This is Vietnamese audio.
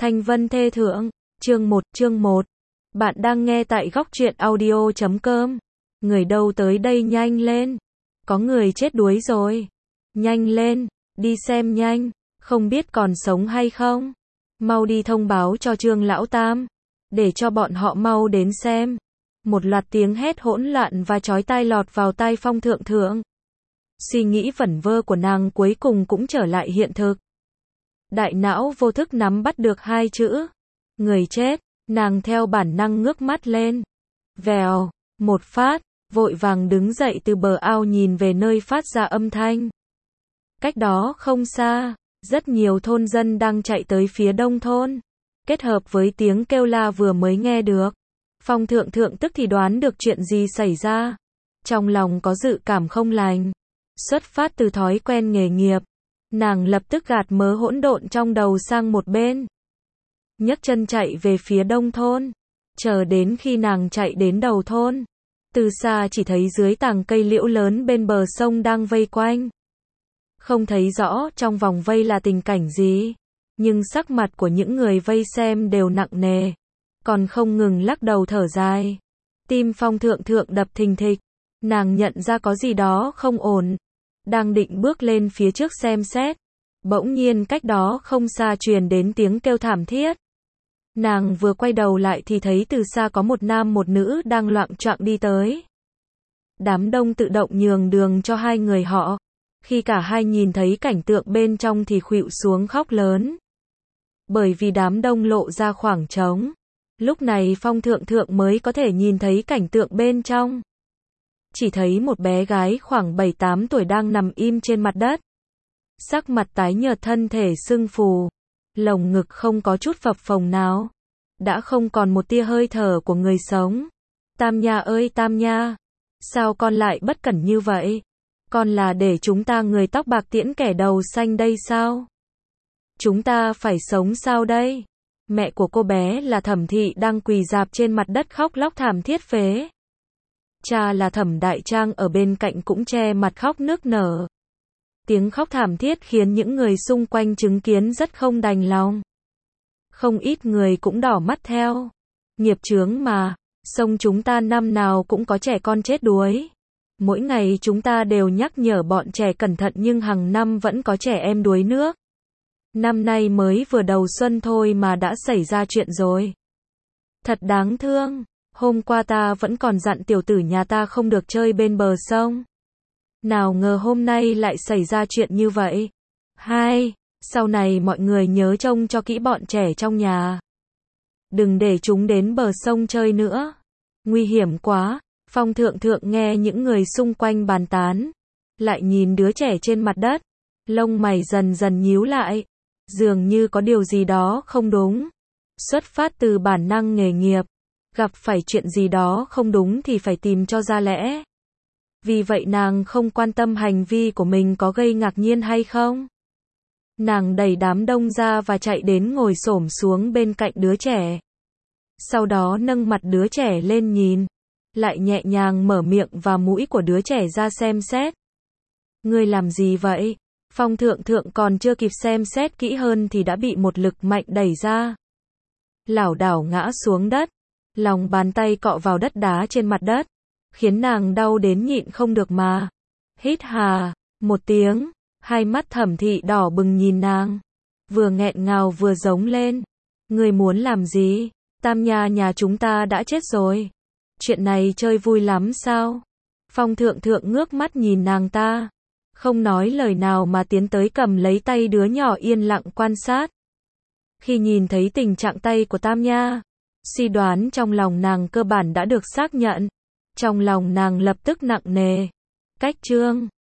Thanh Vân Thê Thượng, chương 1. Bạn đang nghe tại góc truyện audio.com. Người đâu tới đây nhanh lên. Có người chết đuối rồi. Nhanh lên, đi xem nhanh, không biết còn sống hay không. Mau đi thông báo cho Trương Lão Tam, để cho bọn họ mau đến xem. Một loạt tiếng hét hỗn loạn và chói tai lọt vào tai Phong Thượng Thượng. Suy nghĩ vẩn vơ của nàng cuối cùng cũng trở lại hiện thực. Đại não vô thức nắm bắt được hai chữ. Người chết, nàng theo bản năng ngước mắt lên. Vèo, một phát, vội vàng đứng dậy từ bờ ao nhìn về nơi phát ra âm thanh. Cách đó không xa, rất nhiều thôn dân đang chạy tới phía đông thôn. Kết hợp với tiếng kêu la vừa mới nghe được, Phong Thượng Thượng tức thì đoán được chuyện gì xảy ra. Trong lòng có dự cảm không lành. Xuất phát từ thói quen nghề nghiệp, nàng lập tức gạt mớ hỗn độn trong đầu sang một bên. Nhấc chân chạy về phía đông thôn. Chờ đến khi nàng chạy đến đầu thôn, từ xa chỉ thấy dưới tàng cây liễu lớn bên bờ sông đang vây quanh. Không thấy rõ trong vòng vây là tình cảnh gì, nhưng sắc mặt của những người vây xem đều nặng nề, còn không ngừng lắc đầu thở dài. Tim Phong Thượng Thượng đập thình thịch, nàng nhận ra có gì đó không ổn. Đang định bước lên phía trước xem xét, bỗng nhiên cách đó không xa truyền đến tiếng kêu thảm thiết. Nàng vừa quay đầu lại thì thấy từ xa có một nam một nữ đang loạng choạng đi tới. Đám đông tự động nhường đường cho hai người họ. Khi cả hai nhìn thấy cảnh tượng bên trong thì khuỵu xuống khóc lớn. Bởi vì đám đông lộ ra khoảng trống. Lúc này Phong Thượng Thượng mới có thể nhìn thấy cảnh tượng bên trong. Chỉ thấy một bé gái khoảng 7-8 tuổi đang nằm im trên mặt đất. Sắc mặt tái nhợt, thân thể sưng phù. Lồng ngực không có chút phập phồng nào. Đã không còn một tia hơi thở của người sống. Tam Nha ơi Tam Nha, sao con lại bất cẩn như vậy? Con là để chúng ta người tóc bạc tiễn kẻ đầu xanh đây sao? Chúng ta phải sống sao đây? Mẹ của cô bé là Thẩm Thị đang quỳ rạp trên mặt đất khóc lóc thảm thiết phế. Cha là Thẩm Đại Trang ở bên cạnh cũng che mặt khóc nức nở. Tiếng khóc thảm thiết khiến những người xung quanh chứng kiến rất không đành lòng. Không ít người cũng đỏ mắt theo. Nghiệp chướng mà, sông chúng ta năm nào cũng có trẻ con chết đuối. Mỗi ngày chúng ta đều nhắc nhở bọn trẻ cẩn thận nhưng hàng năm vẫn có trẻ em đuối nước. Năm nay mới vừa đầu xuân thôi mà đã xảy ra chuyện rồi. Thật đáng thương. Hôm qua ta vẫn còn dặn tiểu tử nhà ta không được chơi bên bờ sông. Nào ngờ hôm nay lại xảy ra chuyện như vậy. Sau này mọi người nhớ trông cho kỹ bọn trẻ trong nhà. Đừng để chúng đến bờ sông chơi nữa. Nguy hiểm quá. Phong Thượng Thượng nghe những người xung quanh bàn tán. Lại nhìn đứa trẻ trên mặt đất. Lông mày dần dần nhíu lại. Dường như có điều gì đó không đúng. Xuất phát từ bản năng nghề nghiệp. Gặp phải chuyện gì đó không đúng thì phải tìm cho ra lẽ. Vì vậy nàng không quan tâm hành vi của mình có gây ngạc nhiên hay không. Nàng đẩy đám đông ra và chạy đến ngồi xổm xuống bên cạnh đứa trẻ. Sau đó nâng mặt đứa trẻ lên nhìn. Lại nhẹ nhàng mở miệng và mũi của đứa trẻ ra xem xét. Ngươi làm gì vậy? Phong Thượng Thượng còn chưa kịp xem xét kỹ hơn thì đã bị một lực mạnh đẩy ra. Lảo đảo ngã xuống đất. Lòng bàn tay cọ vào đất đá trên mặt đất. Khiến nàng đau đến nhịn không được mà. Hít hà, một tiếng. Hai mắt Thẩm Thị đỏ bừng nhìn nàng. Vừa nghẹn ngào vừa giống lên. Ngươi muốn làm gì? Tam Nha nhà chúng ta đã chết rồi. Chuyện này chơi vui lắm sao? Phong Thượng Thượng ngước mắt nhìn nàng ta. Không nói lời nào mà tiến tới cầm lấy tay đứa nhỏ yên lặng quan sát. Khi nhìn thấy tình trạng tay của Tam Nha, suy đoán trong lòng nàng cơ bản đã được xác nhận. Trong lòng nàng lập tức nặng nề. Cách chương